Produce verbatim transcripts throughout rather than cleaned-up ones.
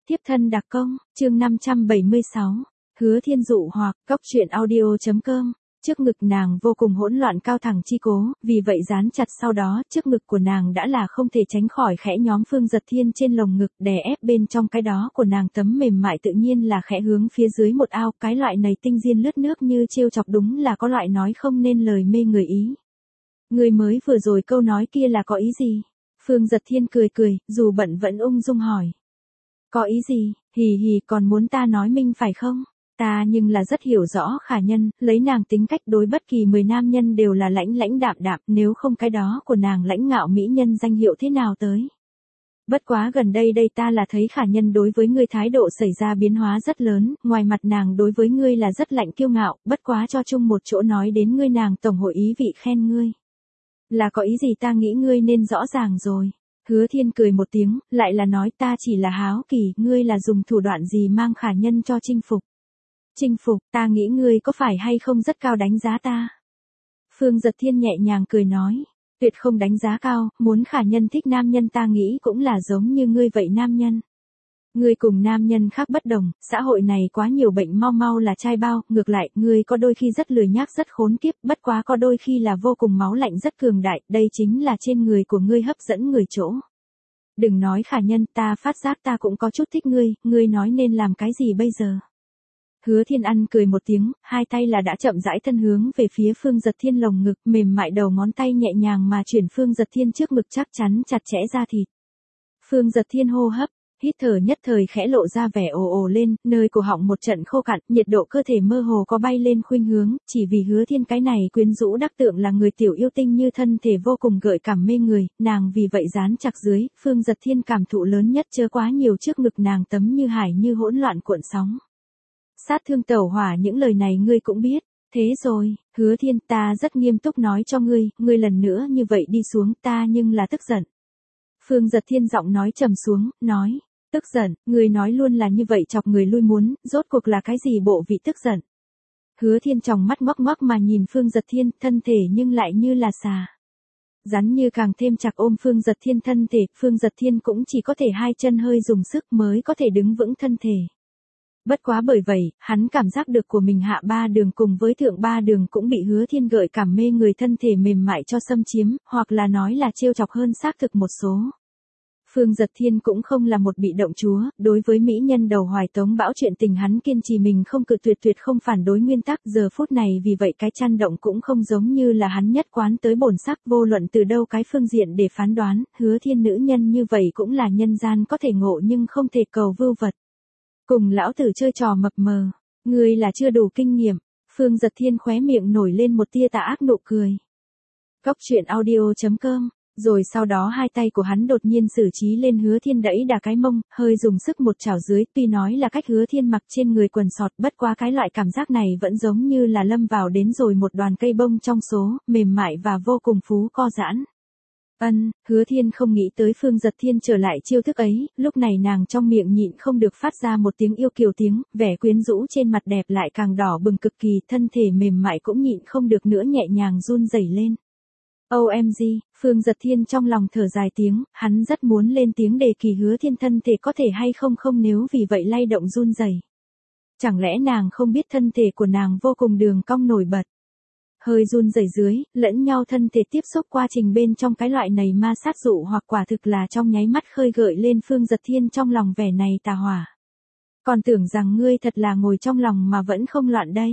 Tiếp thân đặc công, chương năm trăm bảy mươi sáu, Hứa Thiên dụ hoặc, Cóc truyện audio chấm com. Trước ngực nàng vô cùng hỗn loạn cao thẳng chi cố, vì vậy dán chặt sau đó, trước ngực của nàng đã là không thể tránh khỏi khẽ nhóm Phương Giật Thiên trên lồng ngực, đè ép bên trong cái đó của nàng tấm mềm mại tự nhiên là khẽ hướng phía dưới một ao, cái loại này tinh diên lướt nước như trêu chọc đúng là có loại nói không nên lời mê người ý. Người mới vừa rồi câu nói kia là có ý gì? Phương Giật Thiên cười cười, dù bận vẫn ung dung hỏi. Có ý gì, hì hì còn muốn ta nói minh phải không? Ta nhưng là rất hiểu rõ Khả Nhân, lấy nàng tính cách đối bất kỳ mười nam nhân đều là lãnh lãnh đạm đạm, nếu không cái đó của nàng lãnh ngạo mỹ nhân danh hiệu thế nào tới. Bất quá gần đây đây ta là thấy Khả Nhân đối với ngươi thái độ xảy ra biến hóa rất lớn, ngoài mặt nàng đối với ngươi là rất lạnh kiêu ngạo, bất quá cho chung một chỗ nói đến ngươi nàng tổng hội ý vị khen ngươi. Là có ý gì ta nghĩ ngươi nên rõ ràng rồi. Hứa Thiên cười một tiếng, lại là nói ta chỉ là háo kỳ, ngươi là dùng thủ đoạn gì mang Khả Nhân cho chinh phục. Chinh phục, ta nghĩ ngươi có phải hay không rất cao đánh giá ta. Phương Giật Thiên nhẹ nhàng cười nói, tuyệt không đánh giá cao, muốn Khả Nhân thích nam nhân ta nghĩ cũng là giống như ngươi vậy nam nhân. Ngươi cùng nam nhân khác bất đồng, xã hội này quá nhiều bệnh mau mau là chai bao, ngược lại, ngươi có đôi khi rất lười nhác rất khốn kiếp, bất quá có đôi khi là vô cùng máu lạnh rất cường đại, đây chính là trên người của ngươi hấp dẫn người chỗ. Đừng nói Khả Nhân, ta phát giác ta cũng có chút thích ngươi, ngươi nói nên làm cái gì bây giờ? Hứa Thiên ăn cười một tiếng, hai tay là đã chậm rãi thân hướng về phía Phương Giật Thiên lồng ngực, mềm mại đầu ngón tay nhẹ nhàng mà chuyển Phương Giật Thiên trước ngực chắc chắn chặt chẽ ra thịt. Phương Giật Thiên hô hấp, hít thở nhất thời khẽ lộ ra vẻ ồ ồ lên, nơi cổ họng một trận khô cạn, nhiệt độ cơ thể mơ hồ có bay lên khuynh hướng, chỉ vì Hứa Thiên cái này quyến rũ đắc tượng là người tiểu yêu tinh như thân thể vô cùng gợi cảm mê người, nàng vì vậy dán chặt dưới, Phương Giật Thiên cảm thụ lớn nhất chớ quá nhiều trước ngực nàng tấm như hải như hỗn loạn cuộn sóng. Sát thương tẩu hỏa những lời này ngươi cũng biết, thế rồi, Hứa Thiên ta rất nghiêm túc nói cho ngươi, ngươi lần nữa như vậy đi xuống ta nhưng là tức giận. Phương Giật Thiên giọng nói trầm xuống, nói, tức giận, ngươi nói luôn là như vậy chọc người lui muốn, rốt cuộc là cái gì bộ vị tức giận. Hứa Thiên tròng mắt ngoắc ngoắc mà nhìn Phương Giật Thiên, thân thể nhưng lại như là xà. Rắn như càng thêm chặt ôm Phương Giật Thiên thân thể, Phương Giật Thiên cũng chỉ có thể hai chân hơi dùng sức mới có thể đứng vững thân thể. Bất quá bởi vậy, hắn cảm giác được của mình hạ ba đường cùng với thượng ba đường cũng bị Hứa Thiên gợi cảm mê người thân thể mềm mại cho xâm chiếm, hoặc là nói là trêu chọc hơn xác thực một số. Phương Giật Thiên cũng không là một bị động chúa, đối với mỹ nhân đầu hoài tống bão chuyện tình hắn kiên trì mình không cự tuyệt tuyệt không phản đối nguyên tắc giờ phút này vì vậy cái chăn động cũng không giống như là hắn nhất quán tới bổn sắc vô luận từ đâu cái phương diện để phán đoán, Hứa Thiên nữ nhân như vậy cũng là nhân gian có thể ngộ nhưng không thể cầu vưu vật. Cùng lão tử chơi trò mập mờ, ngươi là chưa đủ kinh nghiệm, Phương Giật Thiên khóe miệng nổi lên một tia tà ác nụ cười. Cóc truyện audio chấm com, rồi sau đó hai tay của hắn đột nhiên xử trí lên Hứa Thiên đẩy đà cái mông, hơi dùng sức một chảo dưới, tuy nói là cách Hứa Thiên mặc trên người quần sọt, bất qua cái loại cảm giác này vẫn giống như là lâm vào đến rồi một đoàn cây bông trong số, mềm mại và vô cùng phú co giãn. Ân, Hứa Thiên không nghĩ tới Phương Giật Thiên trở lại chiêu thức ấy, lúc này nàng trong miệng nhịn không được phát ra một tiếng yêu kiều tiếng, vẻ quyến rũ trên mặt đẹp lại càng đỏ bừng cực kỳ, thân thể mềm mại cũng nhịn không được nữa nhẹ nhàng run rẩy lên. ô em giê, Phương Giật Thiên trong lòng thở dài tiếng, hắn rất muốn lên tiếng đề kỳ Hứa Thiên thân thể có thể hay không không nếu vì vậy lay động run rẩy. Chẳng lẽ nàng không biết thân thể của nàng vô cùng đường cong nổi bật. Hơi run rẩy dưới, lẫn nhau thân thể tiếp xúc qua trình bên trong cái loại này ma sát dụ hoặc quả thực là trong nháy mắt khơi gợi lên Phương Giật Thiên trong lòng vẻ này tà hỏa. Còn tưởng rằng ngươi thật là ngồi trong lòng mà vẫn không loạn đây.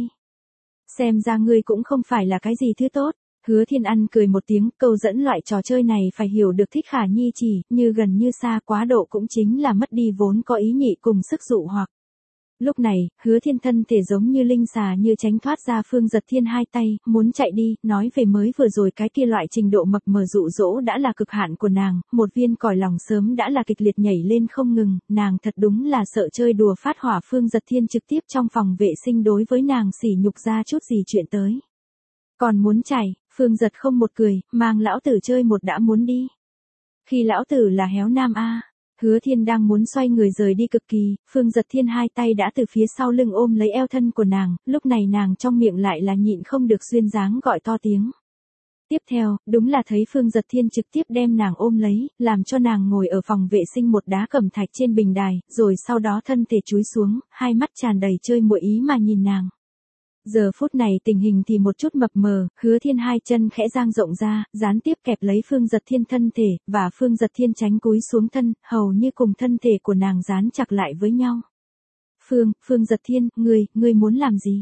Xem ra ngươi cũng không phải là cái gì thứ tốt. Hứa Thiên ăn cười một tiếng, câu dẫn loại trò chơi này phải hiểu được thích Khả Nhi chỉ, như gần như xa quá độ cũng chính là mất đi vốn có ý nhị cùng sức dụ hoặc. Lúc này, Hứa Thiên thân thể giống như linh xà như tránh thoát ra Phương Giật Thiên hai tay, muốn chạy đi, nói về mới vừa rồi cái kia loại trình độ mập mờ dụ dỗ đã là cực hạn của nàng, một viên còi lòng sớm đã là kịch liệt nhảy lên không ngừng, nàng thật đúng là sợ chơi đùa phát hỏa Phương Giật Thiên trực tiếp trong phòng vệ sinh đối với nàng sỉ nhục ra chút gì chuyện tới. Còn muốn chạy, Phương Giật không một cười, mang lão tử chơi một đã muốn đi. Khi lão tử là héo nam a. Hứa Thiên đang muốn xoay người rời đi cực kỳ, Phương Giật Thiên hai tay đã từ phía sau lưng ôm lấy eo thân của nàng, lúc này nàng trong miệng lại là nhịn không được duyên dáng gọi to tiếng. Tiếp theo, đúng là thấy Phương Giật Thiên trực tiếp đem nàng ôm lấy, làm cho nàng ngồi ở phòng vệ sinh một đá cẩm thạch trên bình đài, rồi sau đó thân thể chúi xuống, hai mắt tràn đầy chơi muội ý mà nhìn nàng. Giờ phút này tình hình thì một chút mập mờ, Hứa Thiên hai chân khẽ dang rộng ra, gián tiếp kẹp lấy Phương Giật Thiên thân thể, và Phương Giật Thiên tránh cúi xuống thân, hầu như cùng thân thể của nàng dán chặt lại với nhau. Phương, Phương Giật Thiên, ngươi, ngươi muốn làm gì?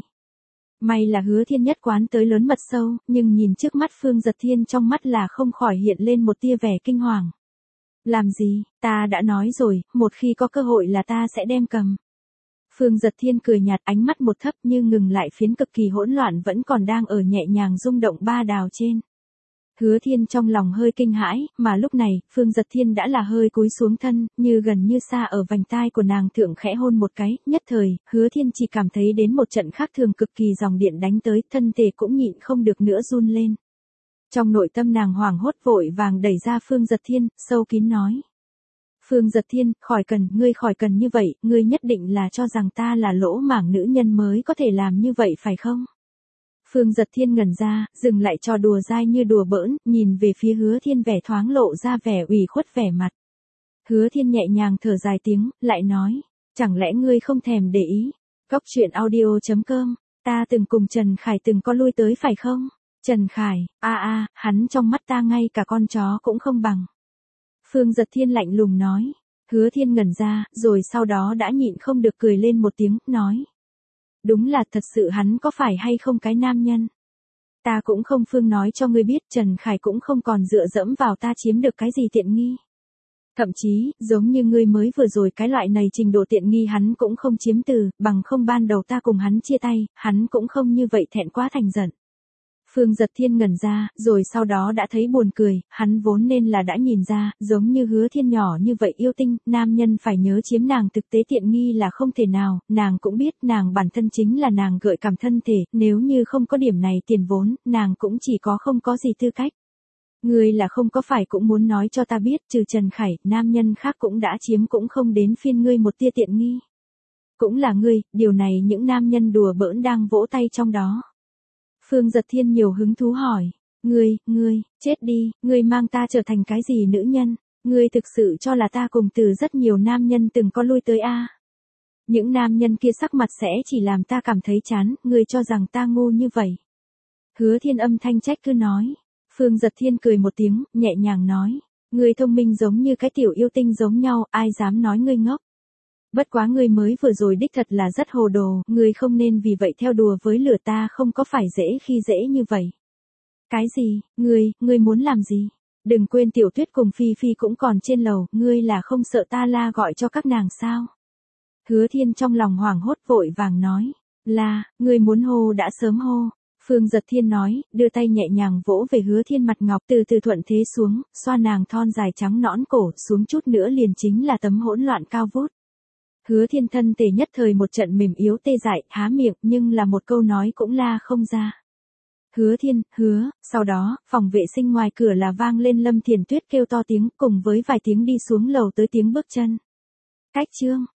May là Hứa Thiên nhất quán tới lớn mật sâu, nhưng nhìn trước mắt Phương Giật Thiên trong mắt là không khỏi hiện lên một tia vẻ kinh hoàng. Làm gì, ta đã nói rồi, một khi có cơ hội là ta sẽ đem cầm. Phương Giật Thiên cười nhạt, ánh mắt một thấp như ngừng lại phiến cực kỳ hỗn loạn vẫn còn đang ở nhẹ nhàng rung động ba đào trên. Hứa Thiên trong lòng hơi kinh hãi, mà lúc này, Phương Giật Thiên đã là hơi cúi xuống thân, như gần như xa ở vành tai của nàng thượng khẽ hôn một cái, nhất thời, Hứa Thiên chỉ cảm thấy đến một trận khác thường cực kỳ dòng điện đánh tới, thân thể cũng nhịn không được nữa run lên. Trong nội tâm nàng hoảng hốt vội vàng đẩy ra Phương Giật Thiên, sâu kín nói. Phương Giật Thiên, khỏi cần, ngươi khỏi cần như vậy, ngươi nhất định là cho rằng ta là lỗ mãng nữ nhân mới có thể làm như vậy phải không? Phương Giật Thiên ngẩn ra, dừng lại trò đùa dai như đùa bỡn, nhìn về phía Hứa Thiên vẻ thoáng lộ ra vẻ ủy khuất vẻ mặt. Hứa Thiên nhẹ nhàng thở dài tiếng, lại nói, chẳng lẽ ngươi không thèm để ý? Cóc truyện audio chấm com, ta từng cùng Trần Khải từng có lui tới phải không? Trần Khải, a a, hắn trong mắt ta ngay cả con chó cũng không bằng. Phương Giật Thiên lạnh lùng nói. Hứa Thiên ngẩn ra, rồi sau đó đã nhịn không được cười lên một tiếng, nói. Đúng là thật sự hắn có phải hay không cái nam nhân. Ta cũng không Phương nói cho ngươi biết Trần Khải cũng không còn dựa dẫm vào ta chiếm được cái gì tiện nghi. Thậm chí, giống như ngươi mới vừa rồi cái loại này trình độ tiện nghi hắn cũng không chiếm từ, bằng không ban đầu ta cùng hắn chia tay, hắn cũng không như vậy thẹn quá thành giận. Phương Giật Thiên ngẩn ra, rồi sau đó đã thấy buồn cười, hắn vốn nên là đã nhìn ra, giống như Hứa Thiên nhỏ như vậy yêu tinh, nam nhân phải nhớ chiếm nàng thực tế tiện nghi là không thể nào, nàng cũng biết nàng bản thân chính là nàng gợi cảm thân thể, nếu như không có điểm này tiền vốn, nàng cũng chỉ có không có gì tư cách. Ngươi là không có phải cũng muốn nói cho ta biết, trừ Trần Khải, nam nhân khác cũng đã chiếm cũng không đến phiên ngươi một tia tiện nghi. Cũng là ngươi, điều này những nam nhân đùa bỡn đang vỗ tay trong đó. Phương Giật Thiên nhiều hứng thú hỏi, ngươi, ngươi, chết đi, ngươi mang ta trở thành cái gì nữ nhân, ngươi thực sự cho là ta cùng từ rất nhiều nam nhân từng có lui tới a? Những nam nhân kia sắc mặt sẽ chỉ làm ta cảm thấy chán, ngươi cho rằng ta ngu như vậy. Hứa Thiên âm thanh trách cứ nói. Phương Giật Thiên cười một tiếng, nhẹ nhàng nói, ngươi thông minh giống như cái tiểu yêu tinh giống nhau, ai dám nói ngươi ngốc. Bất quá ngươi mới vừa rồi đích thật là rất hồ đồ, ngươi không nên vì vậy theo đùa với lửa ta không có phải dễ khi dễ như vậy. Cái gì, ngươi, ngươi muốn làm gì? Đừng quên Tiểu Tuyết cùng Phi Phi cũng còn trên lầu, ngươi là không sợ ta la gọi cho các nàng sao? Hứa Thiên trong lòng hoảng hốt vội vàng nói, là, ngươi muốn hô đã sớm hô. Phương Giật Thiên nói, đưa tay nhẹ nhàng vỗ về Hứa Thiên mặt ngọc từ từ thuận thế xuống, xoa nàng thon dài trắng nõn cổ xuống chút nữa liền chính là tấm hỗn loạn cao vút. Hứa Thiên thân thể nhất thời một trận mềm yếu tê dại, há miệng nhưng là một câu nói cũng la không ra. Hứa Thiên, hứa, sau đó, phòng vệ sinh ngoài cửa là vang lên Lâm Thiền Tuyết kêu to tiếng cùng với vài tiếng đi xuống lầu tới tiếng bước chân. Cách chương.